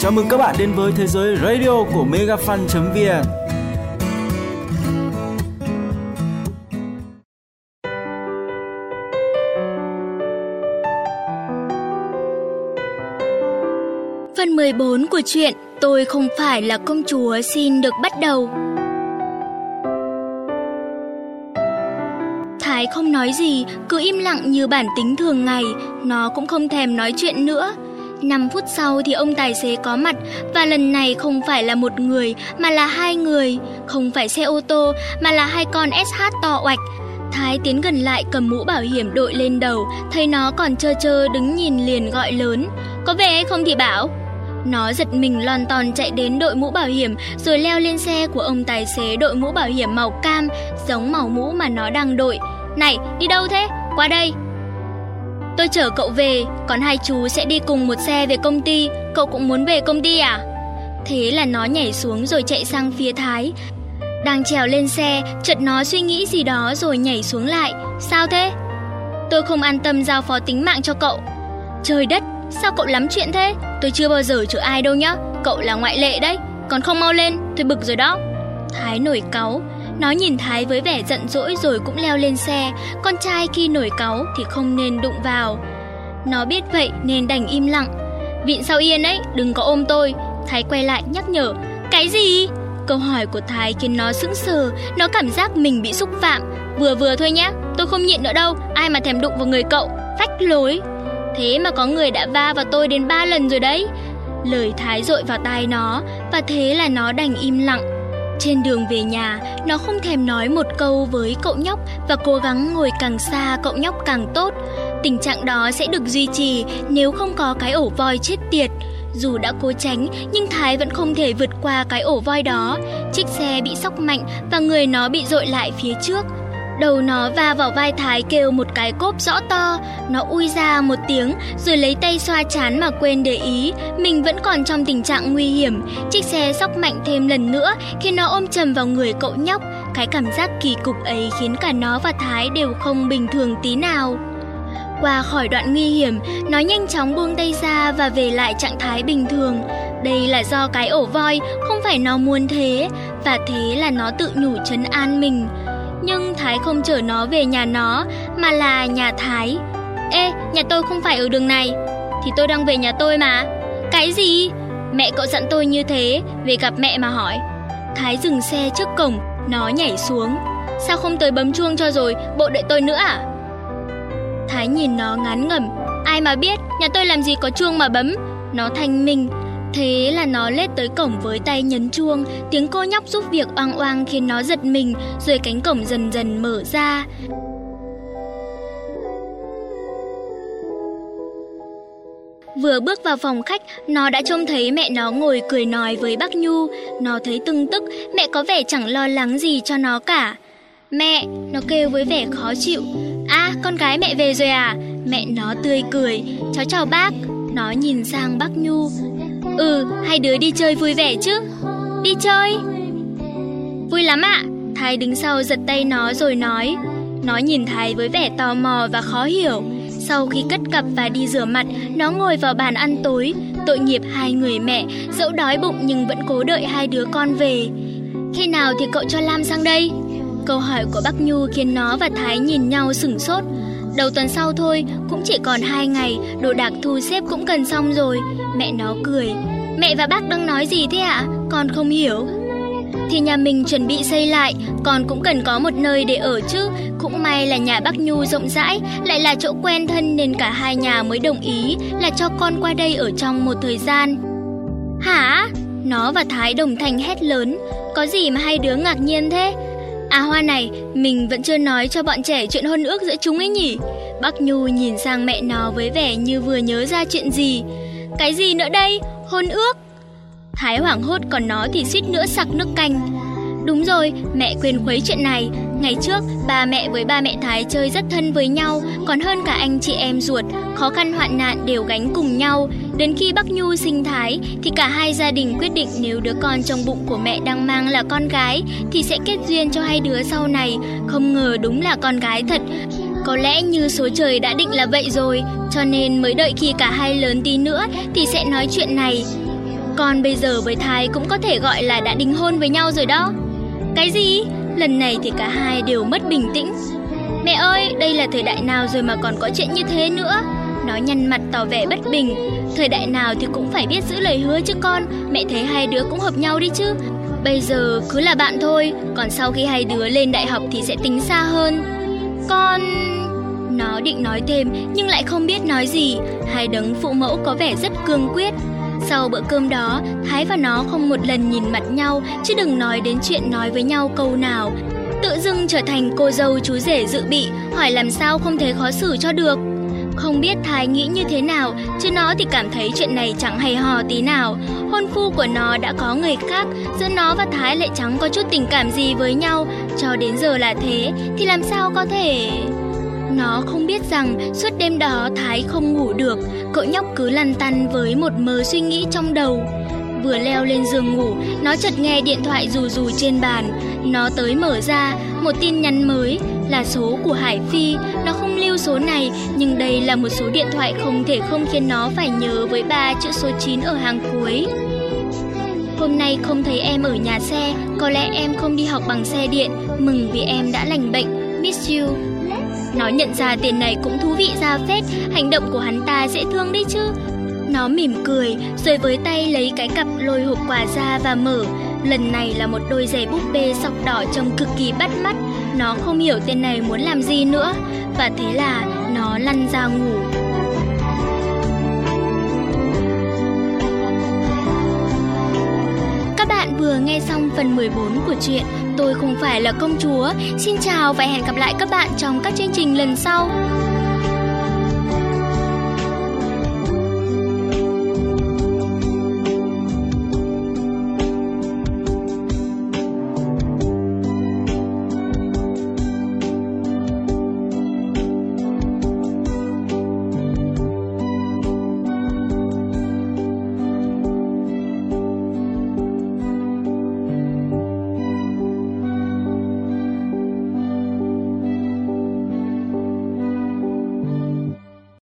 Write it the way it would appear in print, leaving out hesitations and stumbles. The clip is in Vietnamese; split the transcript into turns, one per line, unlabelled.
Chào mừng các bạn đến với thế giới radio của megafan.vn.
Phần 14 của truyện Tôi không phải là công chúa xin được bắt đầu. Thái không nói gì, cứ im lặng như bản tính thường ngày, nó cũng không thèm nói chuyện nữa. 5 phút sau thì ông tài xế có mặt, và lần này không phải là một người mà là 2 người, không phải xe ô tô mà là 2 con SH to oạch. Thái tiến gần lại cầm mũ bảo hiểm đội lên đầu, thấy nó còn trơ trơ đứng nhìn liền gọi lớn: "Có về hay không thì bảo." Nó giật mình lon ton chạy đến đội mũ bảo hiểm rồi leo lên xe của ông tài xế đội mũ bảo hiểm màu cam, giống màu mũ mà nó đang đội. "Này, đi đâu thế? Qua đây." "Tôi chở cậu về, còn 2 chú sẽ đi cùng một xe về công ty. Cậu cũng muốn về công ty à?" Thế là nó nhảy xuống rồi chạy sang phía Thái. Đang trèo lên xe, chợt nó suy nghĩ gì đó rồi nhảy xuống lại. "Sao thế?" "Tôi không an tâm giao phó tính mạng cho cậu." "Trời đất, sao cậu lắm chuyện thế? Tôi chưa bao giờ chở ai đâu nhá. Cậu là ngoại lệ đấy. Còn không mau lên, tôi bực rồi đó." Thái nổi cáu. Nó nhìn Thái với vẻ giận dỗi rồi cũng leo lên xe. Con trai khi nổi cáu thì không nên đụng vào. Nó biết vậy nên đành im lặng. "Vịn sau yên ấy, đừng có ôm tôi." Thái quay lại nhắc nhở. "Cái gì?" Câu hỏi của Thái khiến nó sững sờ. Nó cảm giác mình bị xúc phạm. Vừa thôi nhá, tôi không nhịn nữa đâu. Ai mà thèm đụng vào người cậu, phách lối. Thế mà có người đã va vào tôi đến 3 lần rồi đấy. Lời Thái dội vào tai nó, và thế là nó đành im lặng. Trên đường về nhà, nó không thèm nói một câu với cậu nhóc và cố gắng ngồi càng xa cậu nhóc càng tốt. Tình trạng đó sẽ được duy trì nếu không có cái ổ voi chết tiệt. Dù đã cố tránh, nhưng Thái vẫn không thể vượt qua cái ổ voi đó. Chiếc xe bị xóc mạnh và người nó bị dội lại phía trước. Đầu nó va vào vai Thái kêu một cái cốp rõ to. Nó ui ra một tiếng rồi lấy tay xoa trán mà quên để ý mình vẫn còn trong tình trạng nguy hiểm. Chiếc xe xóc mạnh thêm lần nữa khiến nó ôm chầm vào người cậu nhóc. Cái cảm giác kỳ cục ấy khiến cả nó và Thái đều không bình thường tí nào. Qua khỏi đoạn nguy hiểm, nó nhanh chóng buông tay ra và về lại trạng thái bình thường. Đây là do cái ổ voi, không phải nó muốn thế. Và thế là nó tự nhủ trấn an mình. Nhưng Thái không chở nó về nhà nó, mà là nhà Thái. "Ê, nhà tôi không phải ở đường này." "Thì tôi đang về nhà tôi mà." "Cái gì?" "Mẹ cậu dặn tôi như thế, về gặp mẹ mà hỏi." Thái dừng xe trước cổng, nó nhảy xuống. "Sao không tới bấm chuông cho rồi, bộ đợi tôi nữa à?" Thái nhìn nó ngán ngẩm. "Ai mà biết, nhà tôi làm gì có chuông mà bấm." Nó thanh minh. Thế là nó lết tới cổng với tay nhấn chuông. Tiếng cô nhóc giúp việc oang oang khiến nó giật mình. Rồi cánh cổng dần dần mở ra. Vừa bước vào phòng khách, nó đã trông thấy mẹ nó ngồi cười nói với bác Nhu. Nó thấy tưng tức, mẹ có vẻ chẳng lo lắng gì cho nó cả. "Mẹ!" Nó kêu với vẻ khó chịu. "À, con gái mẹ về rồi à?" Mẹ nó tươi cười. "Cháu chào bác." Nó nhìn sang bác Nhu. "Ừ, hai đứa đi chơi vui vẻ chứ?" "Đi chơi?" "Vui lắm ạ." Thái đứng sau giật tay nó rồi nói. Nó nhìn Thái với vẻ tò mò và khó hiểu. Sau khi cất cặp và đi rửa mặt, nó ngồi vào bàn ăn tối. Tội nghiệp 2 người mẹ, dẫu đói bụng nhưng vẫn cố đợi 2 đứa con về. "Khi nào thì cậu cho Lam sang đây?" Câu hỏi của bác Nhu khiến nó và Thái nhìn nhau sửng sốt. "Đầu tuần sau thôi, cũng chỉ còn 2 ngày, đồ đạc thu xếp cũng gần xong rồi." Mẹ nó cười. "Mẹ và bác đang nói gì thế ạ? Con không hiểu." "Thì nhà mình chuẩn bị xây lại, con cũng cần có một nơi để ở chứ. Cũng may là nhà bác Nhu rộng rãi, lại là chỗ quen thân nên cả 2 nhà mới đồng ý là cho con qua đây ở trong một thời gian." "Hả?" Nó và Thái đồng thanh hét lớn. "Có gì mà 2 đứa ngạc nhiên thế?" "À Hoa này, mình vẫn chưa nói cho bọn trẻ chuyện hôn ước giữa chúng ấy nhỉ?" Bác Nhu nhìn sang mẹ nó với vẻ như vừa nhớ ra chuyện gì. "Cái gì nữa đây? Hôn ước?" Thái hoảng hốt, còn nó thì suýt nữa sặc nước canh. "Đúng rồi, mẹ quên khuấy chuyện này. Ngày trước, ba mẹ với ba mẹ Thái chơi rất thân với nhau, còn hơn cả anh chị em ruột, khó khăn hoạn nạn đều gánh cùng nhau. Đến khi bác Nhu sinh Thái, thì cả 2 gia đình quyết định nếu đứa con trong bụng của mẹ đang mang là con gái, thì sẽ kết duyên cho 2 đứa sau này. Không ngờ đúng là con gái thật. Có lẽ như số trời đã định là vậy rồi, cho nên mới đợi khi cả 2 lớn tí nữa thì sẽ nói chuyện này." Con bây giờ với Thái cũng có thể gọi là đã đính hôn với nhau rồi đó. Cái gì? Lần này thì cả hai đều mất bình tĩnh. Mẹ ơi, đây là thời đại nào rồi mà còn có chuyện như thế nữa? Nó nhăn mặt tỏ vẻ bất bình. Thời đại nào thì cũng phải biết giữ lời hứa chứ con. Mẹ thấy hai đứa cũng hợp nhau đi chứ. Bây giờ cứ là bạn thôi, còn sau khi hai đứa lên đại học thì sẽ tính xa hơn. Con... Nó định nói thêm nhưng lại không biết nói gì. Hai đấng phụ mẫu có vẻ rất cương quyết. Sau bữa cơm đó, Thái và nó không một lần nhìn mặt nhau, chứ đừng nói đến chuyện nói với nhau câu nào. Tự dưng trở thành cô dâu chú rể dự bị, hỏi làm sao không thấy khó xử cho được. Không biết Thái nghĩ như thế nào, chứ nó thì cảm thấy chuyện này chẳng hay ho tí nào. Hôn phu của nó đã có người khác, giữa nó và Thái lại chẳng có chút tình cảm gì với nhau. Cho đến giờ là thế, thì làm sao có thể... Nó không biết rằng suốt đêm đó Thái không ngủ được, cậu nhóc cứ lăn tăn với một mớ suy nghĩ trong đầu. Vừa leo lên giường ngủ, nó chợt nghe điện thoại rù rù trên bàn. Nó tới mở ra, một tin nhắn mới, là số của Hải Phi. Nó không lưu số này, nhưng đây là một số điện thoại không thể không khiến nó phải nhớ với 3 chữ số 9 ở hàng cuối. Hôm nay không thấy em ở nhà xe, có lẽ em không đi học bằng xe điện. Mừng vì em đã lành bệnh, miss you. Nó nhận ra tiền này cũng thú vị ra phết, hành động của hắn ta dễ thương đấy chứ. Nó mỉm cười, rồi với tay lấy cái cặp lôi hộp quà ra và mở. Lần này là một đôi giày búp bê sọc đỏ trông cực kỳ bắt mắt. Nó không hiểu tên này muốn làm gì nữa, và thế là nó lăn ra ngủ. Các bạn vừa nghe xong phần 14 của truyện Tôi Không Phải Là Công Chúa. Xin chào và hẹn gặp lại các bạn trong các chương trình lần sau.